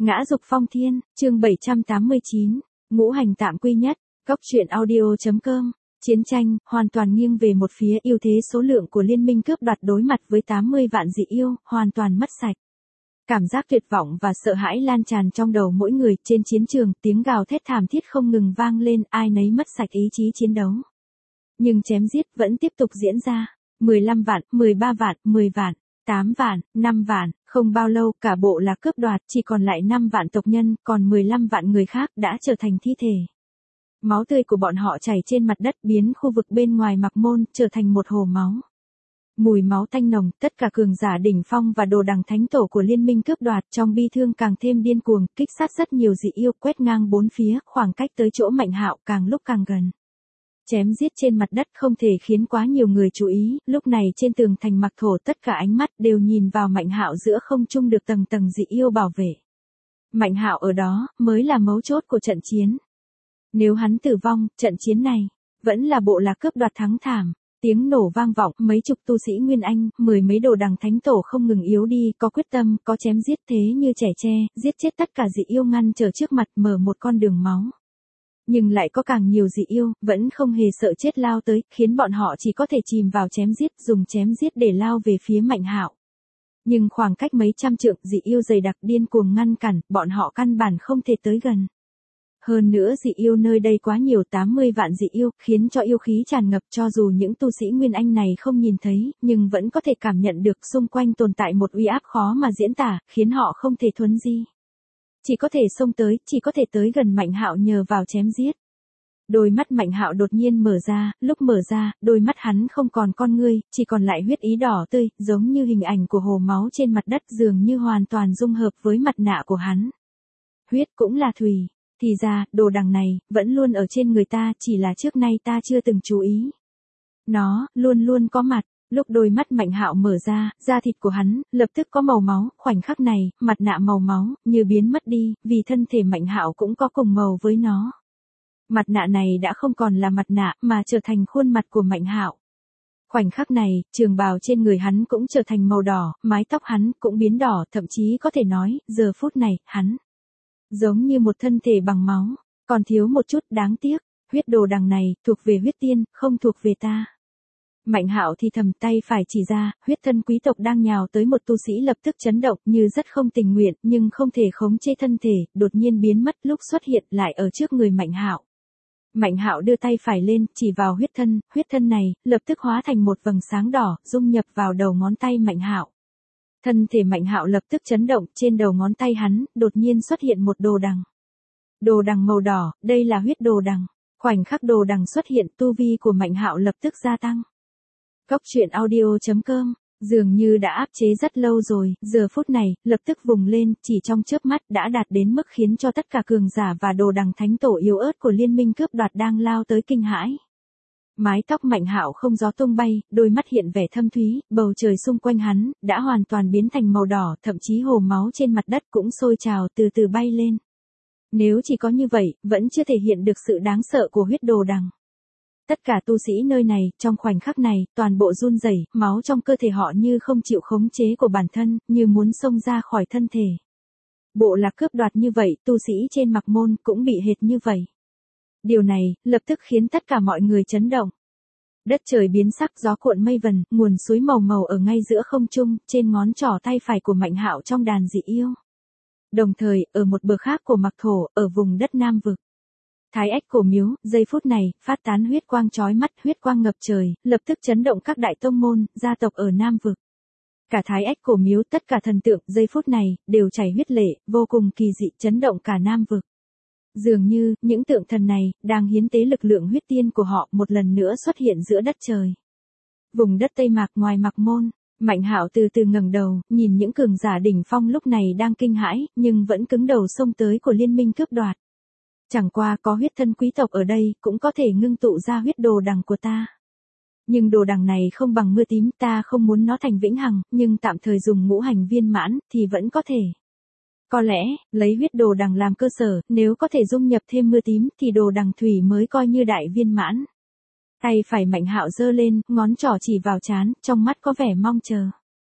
Ngã dục phong thiên, chương 789, ngũ hành tạm quy nhất, góc truyện audio.com. Chiến tranh, hoàn toàn nghiêng về một phía, ưu thế số lượng của liên minh cướp đoạt đối mặt với 80 vạn dị yêu, hoàn toàn mất sạch. Cảm giác tuyệt vọng và sợ hãi lan tràn trong đầu mỗi người, trên chiến trường, tiếng gào thét thảm thiết không ngừng vang lên, ai nấy mất sạch ý chí chiến đấu. Nhưng chém giết vẫn tiếp tục diễn ra, 15 vạn, 13 vạn, 10 vạn. 8 vạn, 5 vạn, không bao lâu cả bộ lạc cướp đoạt chỉ còn lại 5 vạn tộc nhân, còn 15 vạn người khác đã trở thành thi thể. Máu tươi của bọn họ chảy trên mặt đất biến khu vực bên ngoài Mạc Môn trở thành một hồ máu. Mùi máu tanh nồng, tất cả cường giả đỉnh phong và đồ đằng thánh tổ của liên minh cướp đoạt trong bi thương càng thêm điên cuồng, kích sát rất nhiều dị yêu quét ngang bốn phía, khoảng cách tới chỗ Mạnh Hạo càng lúc càng gần. Chém giết trên mặt đất không thể khiến quá nhiều người chú ý, lúc này trên tường thành Mạc Thổ tất cả ánh mắt đều nhìn vào Mạnh Hạo giữa không trung được tầng tầng dị yêu bảo vệ. Mạnh Hạo ở đó mới là mấu chốt của trận chiến. Nếu hắn tử vong, trận chiến này vẫn là bộ lạc cướp đoạt thắng thảm. Tiếng nổ vang vọng, mấy chục tu sĩ Nguyên Anh, 10 mấy đồ đằng thánh tổ không ngừng yếu đi, có quyết tâm, có chém giết thế như trẻ tre, giết chết tất cả dị yêu ngăn trở trước mặt, mở một con đường máu. Nhưng lại có càng nhiều dị yêu, vẫn không hề sợ chết lao tới, khiến bọn họ chỉ có thể chìm vào chém giết, dùng chém giết để lao về phía Mạnh Hạo. Nhưng khoảng cách mấy trăm trượng, dị yêu dày đặc điên cuồng ngăn cản, bọn họ căn bản không thể tới gần. Hơn nữa dị yêu nơi đây quá nhiều, 80 vạn dị yêu, khiến cho yêu khí tràn ngập, cho dù những tu sĩ Nguyên Anh này không nhìn thấy, nhưng vẫn có thể cảm nhận được xung quanh tồn tại một uy áp khó mà diễn tả, khiến họ không thể thuấn di. Chỉ có thể xông tới, chỉ có thể tới gần Mạnh Hạo nhờ vào chém giết. Đôi mắt Mạnh Hạo đột nhiên mở ra, lúc mở ra, đôi mắt hắn không còn con ngươi, chỉ còn lại huyết ý đỏ tươi, giống như hình ảnh của hồ máu trên mặt đất, dường như hoàn toàn dung hợp với mặt nạ của hắn. Huyết cũng là thủy, thì ra, đồ đằng này, vẫn luôn ở trên người ta, chỉ là trước nay ta chưa từng chú ý. Nó, luôn luôn có mặt. Lúc đôi mắt Mạnh Hạo mở ra, da thịt của hắn, lập tức có màu máu, khoảnh khắc này, mặt nạ màu máu, như biến mất đi, vì thân thể Mạnh Hạo cũng có cùng màu với nó. Mặt nạ này đã không còn là mặt nạ, mà trở thành khuôn mặt của Mạnh Hạo. Khoảnh khắc này, trường bào trên người hắn cũng trở thành màu đỏ, mái tóc hắn cũng biến đỏ, thậm chí có thể nói, giờ phút này, hắn giống như một thân thể bằng máu, còn thiếu một chút đáng tiếc, huyết đồ đằng này, thuộc về huyết tiên, không thuộc về ta. Mạnh Hạo thì thầm, tay phải chỉ ra, huyết thân quý tộc đang nhào tới một tu sĩ lập tức chấn động như rất không tình nguyện nhưng không thể khống chế thân thể, đột nhiên biến mất lúc xuất hiện lại ở trước người Mạnh Hạo. Mạnh Hạo đưa tay phải lên, chỉ vào huyết thân này, lập tức hóa thành một vầng sáng đỏ, dung nhập vào đầu ngón tay Mạnh Hạo. Thân thể Mạnh Hạo lập tức chấn động, trên đầu ngón tay hắn, đột nhiên xuất hiện một đồ đằng. Đồ đằng màu đỏ, đây là huyết đồ đằng. Khoảnh khắc đồ đằng xuất hiện, tu vi của Mạnh Hạo lập tức gia tăng. Góc truyện audio.com, dường như đã áp chế rất lâu rồi, giờ phút này, lập tức vùng lên, chỉ trong chớp mắt đã đạt đến mức khiến cho tất cả cường giả và đồ đằng thánh tổ yếu ớt của liên minh cướp đoạt đang lao tới kinh hãi. Mái tóc Mạnh Hạo không gió tung bay, đôi mắt hiện vẻ thâm thúy, bầu trời xung quanh hắn, đã hoàn toàn biến thành màu đỏ, thậm chí hồ máu trên mặt đất cũng sôi trào từ từ bay lên. Nếu chỉ có như vậy, vẫn chưa thể hiện được sự đáng sợ của huyết đồ đằng. Tất cả tu sĩ nơi này, trong khoảnh khắc này, toàn bộ run rẩy, máu trong cơ thể họ như không chịu khống chế của bản thân, như muốn xông ra khỏi thân thể. Bộ lạc cướp đoạt như vậy, tu sĩ trên Mạc Môn cũng bị hệt như vậy. Điều này, lập tức khiến tất cả mọi người chấn động. Đất trời biến sắc, gió cuộn mây vần, nguồn suối màu màu ở ngay giữa không trung, trên ngón trỏ tay phải của Mạnh Hạo trong đàn dị yêu. Đồng thời, ở một bờ khác của Mạc Thổ, ở vùng đất Nam Vực. Thái Ách Cổ Miếu, giây phút này, phát tán huyết quang chói mắt, huyết quang ngập trời, lập tức chấn động các đại tông môn, gia tộc ở Nam Vực. Cả Thái Ách Cổ Miếu, tất cả thần tượng, giây phút này, đều chảy huyết lệ, vô cùng kỳ dị, chấn động cả Nam Vực. Dường như, những tượng thần này, đang hiến tế lực lượng huyết tiên của họ, một lần nữa xuất hiện giữa đất trời. Vùng đất Tây Mạc ngoài Mạc Môn, Mạnh Hạo từ từ ngẩng đầu, nhìn những cường giả đỉnh phong lúc này đang kinh hãi, nhưng vẫn cứng đầu xông tới của liên minh cướp đoạt. Chẳng qua có huyết thân quý tộc ở đây, cũng có thể ngưng tụ ra huyết đồ đằng của ta. Nhưng đồ đằng này không bằng mưa tím, ta không muốn nó thành vĩnh hằng, nhưng tạm thời dùng ngũ hành viên mãn, thì vẫn có thể. Có lẽ, lấy huyết đồ đằng làm cơ sở, nếu có thể dung nhập thêm mưa tím, thì đồ đằng thủy mới coi như đại viên mãn. Tay phải Mạnh Hạo giơ lên, ngón trỏ chỉ vào trán, trong mắt có vẻ mong chờ.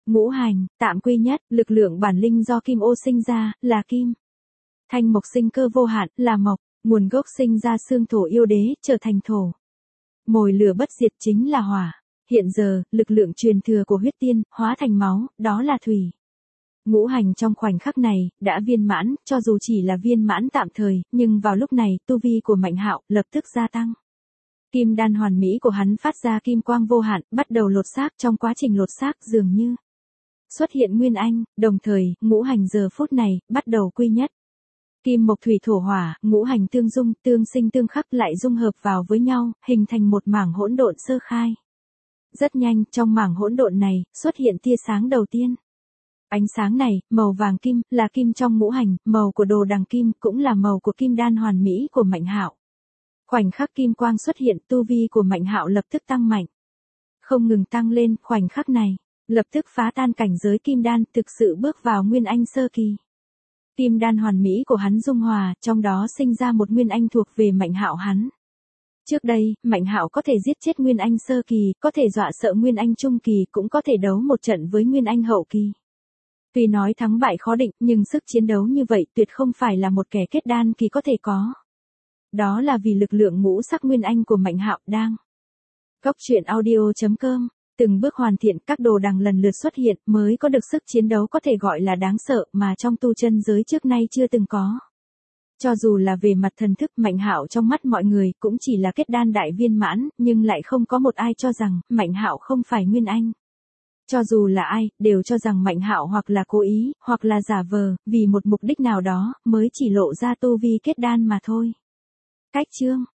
Ngũ hành, tạm quy nhất, lực lượng bản linh do kim ô sinh ra, là kim. Thanh mộc sinh cơ vô hạn, là mộc, nguồn gốc sinh ra xương thổ yêu đế, trở thành thổ. Mồi lửa bất diệt chính là hỏa. Hiện giờ, lực lượng truyền thừa của huyết tiên, hóa thành máu, đó là thủy. Ngũ hành trong khoảnh khắc này, đã viên mãn, cho dù chỉ là viên mãn tạm thời, nhưng vào lúc này, tu vi của Mạnh Hạo lập tức gia tăng. Kim đan hoàn mỹ của hắn phát ra kim quang vô hạn, bắt đầu lột xác, trong quá trình lột xác dường như xuất hiện nguyên anh, đồng thời, ngũ hành giờ phút này, bắt đầu quy nhất. Kim mộc thủy thổ hỏa, ngũ hành tương dung, tương sinh tương khắc lại dung hợp vào với nhau, hình thành một mảng hỗn độn sơ khai. Rất nhanh, trong mảng hỗn độn này, xuất hiện tia sáng đầu tiên. Ánh sáng này, màu vàng kim, là kim trong ngũ hành, màu của đồ đằng kim, cũng là màu của kim đan hoàn mỹ của Mạnh Hạo. Khoảnh khắc kim quang xuất hiện, tu vi của Mạnh Hạo lập tức tăng mạnh. Không ngừng tăng lên, khoảnh khắc này, lập tức phá tan cảnh giới kim đan, thực sự bước vào nguyên anh sơ kỳ. Kim đan hoàn mỹ của hắn dung hòa, trong đó sinh ra một nguyên anh thuộc về Mạnh Hạo hắn. Trước đây, Mạnh Hạo có thể giết chết nguyên anh sơ kỳ, có thể dọa sợ nguyên anh trung kỳ, cũng có thể đấu một trận với nguyên anh hậu kỳ. Tuy nói thắng bại khó định, nhưng sức chiến đấu như vậy tuyệt không phải là một kẻ kết đan kỳ có thể có. Đó là vì lực lượng ngũ sắc nguyên anh của Mạnh Hạo đang. Góc truyện audio.com, từng bước hoàn thiện, các đồ đằng lần lượt xuất hiện, mới có được sức chiến đấu có thể gọi là đáng sợ mà trong tu chân giới trước nay chưa từng có. Cho dù là về mặt thần thức, Mạnh Hạo trong mắt mọi người cũng chỉ là kết đan đại viên mãn, nhưng lại không có một ai cho rằng Mạnh Hạo không phải nguyên anh. Cho dù là ai, đều cho rằng Mạnh Hạo hoặc là cố ý, hoặc là giả vờ, vì một mục đích nào đó, mới chỉ lộ ra tu vi kết đan mà thôi. Cách chương